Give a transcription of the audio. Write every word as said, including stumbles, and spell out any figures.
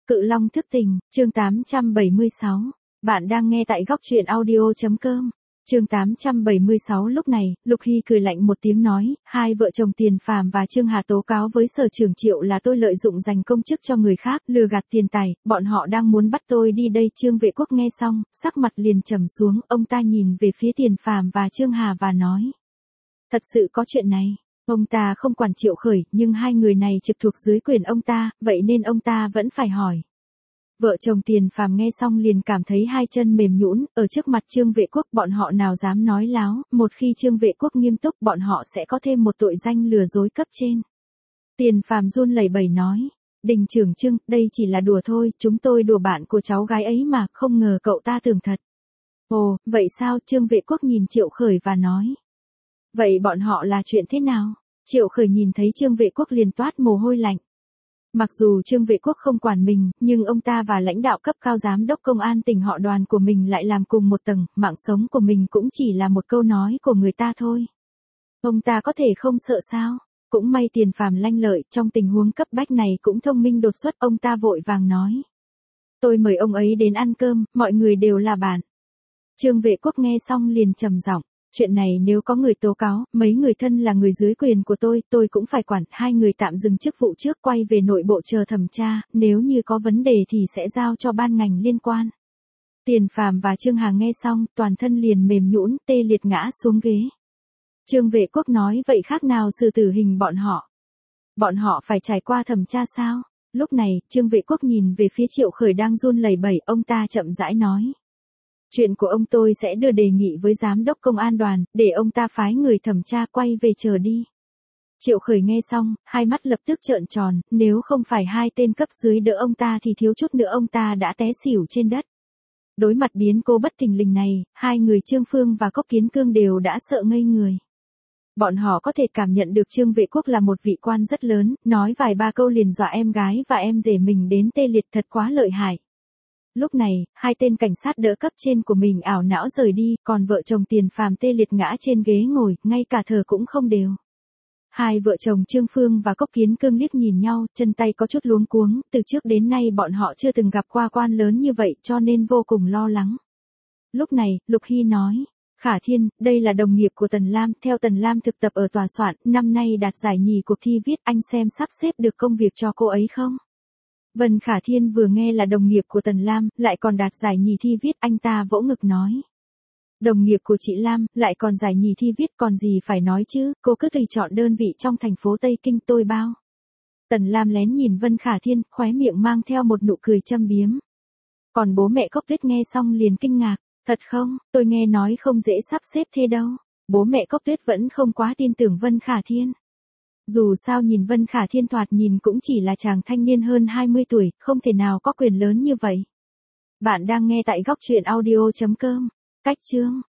Cự Long thức tình, chương tám trăm bảy mươi sáu. Bạn đang nghe tại góc truyện audio.com. Chương tám trăm bảy mươi sáu. Lúc này, Lục Hy cười lạnh một tiếng nói, hai vợ chồng Tiền Phàm và Trương Hà tố cáo với Sở Trưởng Triệu là tôi lợi dụng giành công chức cho người khác, lừa gạt tiền tài, bọn họ đang muốn bắt tôi đi đây. Trương Vệ Quốc nghe xong, sắc mặt liền trầm xuống, ông ta nhìn về phía Tiền Phàm và Trương Hà và nói: Thật sự có chuyện này. Ông ta không quản Triệu Khởi, nhưng hai người này trực thuộc dưới quyền ông ta, vậy nên ông ta vẫn phải hỏi. Vợ chồng Tiền Phàm nghe xong liền cảm thấy hai chân mềm nhũn, ở trước mặt Trương Vệ Quốc bọn họ nào dám nói láo, một khi Trương Vệ Quốc nghiêm túc bọn họ sẽ có thêm một tội danh lừa dối cấp trên. Tiền Phàm run lẩy bẩy nói: Đình trưởng Trương, đây chỉ là đùa thôi, chúng tôi đùa bạn của cháu gái ấy mà, không ngờ cậu ta tưởng thật. Ồ, vậy sao? Trương Vệ Quốc nhìn Triệu Khởi và nói. Vậy bọn họ là chuyện thế nào? Triệu Khởi nhìn thấy Trương Vệ Quốc liền toát mồ hôi lạnh. Mặc dù Trương Vệ Quốc không quản mình, nhưng ông ta và lãnh đạo cấp cao giám đốc công an tỉnh họ Đoàn của mình lại làm cùng một tầng, mạng sống của mình cũng chỉ là một câu nói của người ta thôi. Ông ta có thể không sợ sao? Cũng may Tiền Phàm lanh lợi, trong tình huống cấp bách này cũng thông minh đột xuất, ông ta vội vàng nói. Tôi mời ông ấy đến ăn cơm, mọi người đều là bạn. Trương Vệ Quốc nghe xong liền trầm giọng. Chuyện này nếu có người tố cáo, mấy người thân là người dưới quyền của tôi, tôi cũng phải quản. Hai người tạm dừng chức vụ trước, quay về nội bộ chờ thẩm tra, nếu như có vấn đề thì sẽ giao cho ban ngành liên quan. Tiền Phàm và Trương Hà nghe xong, toàn thân liền mềm nhũn, tê liệt ngã xuống ghế. Trương Vệ Quốc nói, vậy khác nào xử tử hình bọn họ? Bọn họ phải trải qua thẩm tra sao? Lúc này, Trương Vệ Quốc nhìn về phía Triệu Khởi đang run lẩy bẩy, ông ta chậm rãi nói. Chuyện của ông tôi sẽ đưa đề nghị với giám đốc công an Đoàn, để ông ta phái người thẩm tra, quay về chờ đi. Triệu Khởi nghe xong, hai mắt lập tức trợn tròn, nếu không phải hai tên cấp dưới đỡ ông ta thì thiếu chút nữa ông ta đã té xỉu trên đất. Đối mặt biến cố bất thình lình này, hai người Trương Phương và Cốc Kiến Cương đều đã sợ ngây người. Bọn họ có thể cảm nhận được Trương Vệ Quốc là một vị quan rất lớn, nói vài ba câu liền dọa em gái và em rể mình đến tê liệt, thật quá lợi hại. Lúc này, hai tên cảnh sát đỡ cấp trên của mình ảo não rời đi, còn vợ chồng Tiền Phàm tê liệt ngã trên ghế ngồi, ngay cả thở cũng không đều. Hai vợ chồng Trương Phương và Cốc Kiến Cương liếc nhìn nhau, chân tay có chút luống cuống, từ trước đến nay bọn họ chưa từng gặp qua quan lớn như vậy cho nên vô cùng lo lắng. Lúc này, Lục Hy nói, Khả Thiên, đây là đồng nghiệp của Tần Lam, theo Tần Lam thực tập ở tòa soạn, năm nay đạt giải nhì cuộc thi viết, anh xem sắp xếp được công việc cho cô ấy không? Vân Khả Thiên vừa nghe là đồng nghiệp của Tần Lam, lại còn đạt giải nhì thi viết, anh ta vỗ ngực nói. Đồng nghiệp của chị Lam, lại còn giải nhì thi viết, còn gì phải nói chứ, cô cứ tùy chọn đơn vị trong thành phố Tây Kinh tôi bao. Tần Lam lén nhìn Vân Khả Thiên, khóe miệng mang theo một nụ cười châm biếm. Còn bố mẹ Cốc Tuyết nghe xong liền kinh ngạc, thật không, tôi nghe nói không dễ sắp xếp thế đâu. Bố mẹ Cốc Tuyết vẫn không quá tin tưởng Vân Khả Thiên. Dù sao nhìn Vân Khả Thiên thoạt nhìn cũng chỉ là chàng thanh niên hơn hai mươi tuổi, không thể nào có quyền lớn như vậy. Bạn đang nghe tại góc truyện audio.com. Cách chương